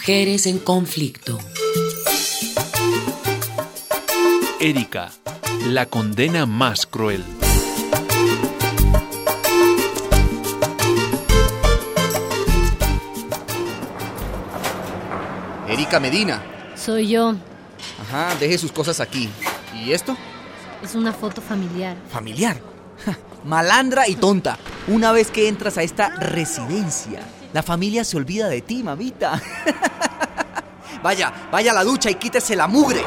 Mujeres en conflicto. Erika, la condena más cruel. Erika Medina. Soy yo. Ajá, deje sus cosas aquí. ¿Y esto? Es una foto familiar. ¿Familiar? Malandra y tonta. Una vez que entras a esta residencia, la familia se olvida de ti, mamita. Vaya a la ducha y quítese la mugre.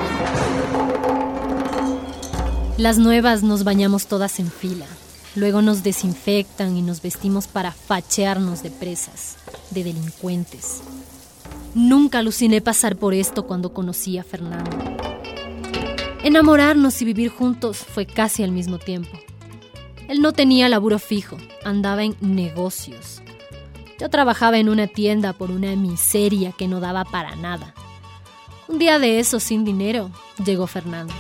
Las nuevas nos bañamos todas en fila. Luego nos desinfectan y nos vestimos para fachearnos de presas, de delincuentes. Nunca aluciné pasar por esto cuando conocí a Fernando. Enamorarnos y vivir juntos fue casi al mismo tiempo. Él no tenía laburo fijo, andaba en negocios. Yo trabajaba en una tienda por una miseria que no daba para nada. Un día de esos, sin dinero, llegó Fernando.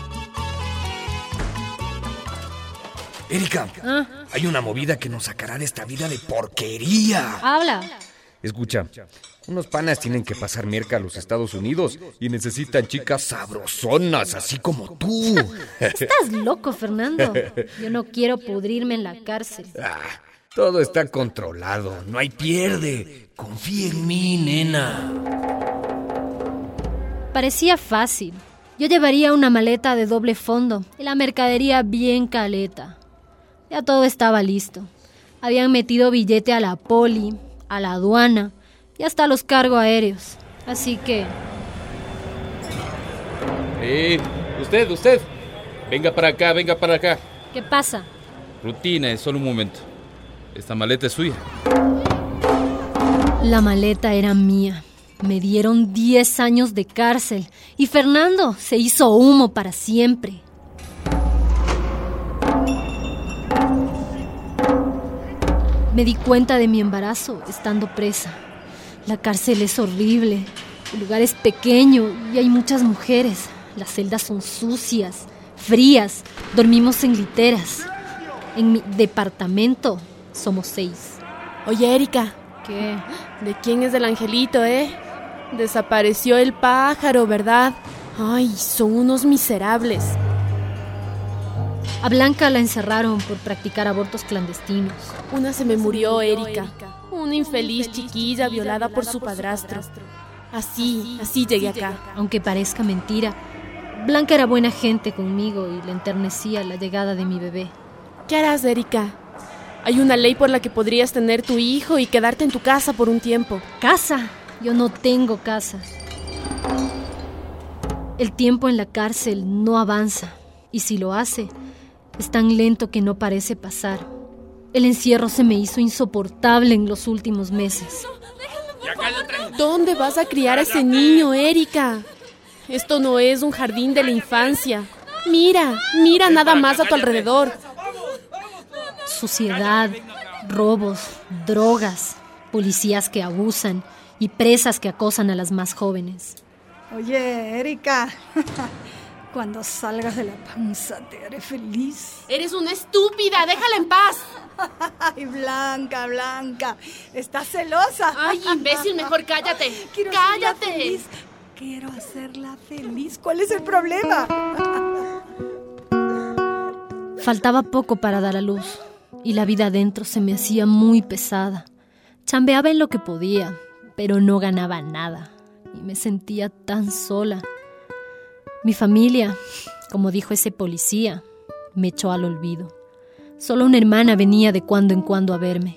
Erika, hay una movida que nos sacará de esta vida de porquería. Habla. Escucha, unos panas tienen que pasar merca a los Estados Unidos y necesitan chicas sabrosonas, así como tú. Estás loco, Fernando. Yo no quiero pudrirme en la cárcel. Todo está controlado, no hay pierde. Confía en mí, nena. Parecía fácil. Yo llevaría una maleta de doble fondo y la mercadería bien caleta. Ya todo estaba listo. Habían metido billete a la poli, a la aduana y hasta a los cargos aéreos. Así que... Usted. Venga para acá. ¿Qué pasa? Rutina, es solo un momento. Esta maleta es suya. La maleta era mía. Me dieron 10 años de cárcel y Fernando se hizo humo para siempre. Me di cuenta de mi embarazo estando presa. La cárcel es horrible, el lugar es pequeño y hay muchas mujeres. Las celdas son sucias, frías, dormimos en literas. En mi departamento somos 6. Oye, Erika. ¿Qué? ¿De quién es el angelito, Desapareció el pájaro, ¿verdad? Ay, son unos miserables. A Blanca la encerraron por practicar abortos clandestinos. Una se me murió, Erika. Una infeliz chiquilla violada por su padrastro. Así llegué acá. Aunque parezca mentira, Blanca era buena gente conmigo y le enternecía la llegada de mi bebé. ¿Qué harás, Erika? Hay una ley por la que podrías tener tu hijo y quedarte en tu casa por un tiempo. ¿Casa? Yo no tengo casa. El tiempo en la cárcel no avanza, y si lo hace, es tan lento que no parece pasar. El encierro se me hizo insoportable en los últimos meses. ¿Dónde vas a criar a ese niño, Erika? Esto no es un jardín de la infancia. Mira nada más a tu alrededor. Suciedad, robos, drogas, policías que abusan y presas que acosan a las más jóvenes. Oye, Erika, cuando salgas de la panza te haré feliz. Eres una estúpida, déjala en paz. Ay, Blanca, ¿estás celosa? Ay, imbécil, mejor cállate. ¡Cállate! Quiero hacerla feliz. ¿Cuál es el problema? Faltaba poco para dar a luz y la vida adentro se me hacía muy pesada. Chambeaba en lo que podía, pero no ganaba nada y me sentía tan sola. Mi familia, como dijo ese policía, me echó al olvido. Solo una hermana venía de cuando en cuando a verme.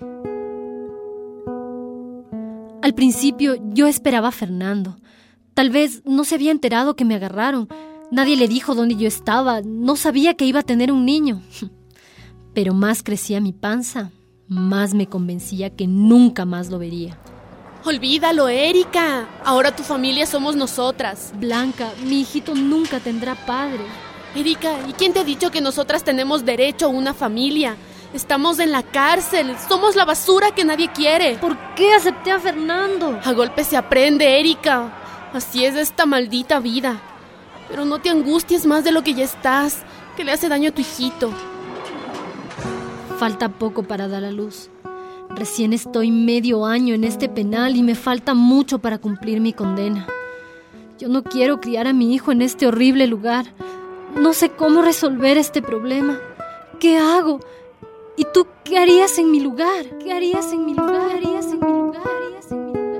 Al principio yo esperaba a Fernando. Tal vez no se había enterado que me agarraron. Nadie le dijo dónde yo estaba. No sabía que iba a tener un niño. Pero más crecía mi panza, más me convencía que nunca más lo vería. Olvídalo, Erika. Ahora tu familia somos nosotras. Blanca, mi hijito nunca tendrá padre. Erika, ¿y quién te ha dicho que nosotras tenemos derecho a una familia? Estamos en la cárcel. Somos la basura que nadie quiere. ¿Por qué acepté a Fernando? A golpes se aprende, Erika. Así es esta maldita vida. Pero no te angusties más de lo que ya estás, que le hace daño a tu hijito. Falta poco para dar a luz. Recién estoy medio año en este penal y me falta mucho para cumplir mi condena. Yo no quiero criar a mi hijo en este horrible lugar. No sé cómo resolver este problema. ¿Qué hago? ¿Y tú qué harías en mi lugar? ¿Qué harías en mi lugar? ¿Qué harías en mi lugar? ¿Qué harías en mi lugar?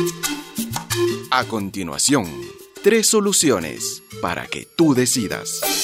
A continuación, 3 soluciones para que tú decidas.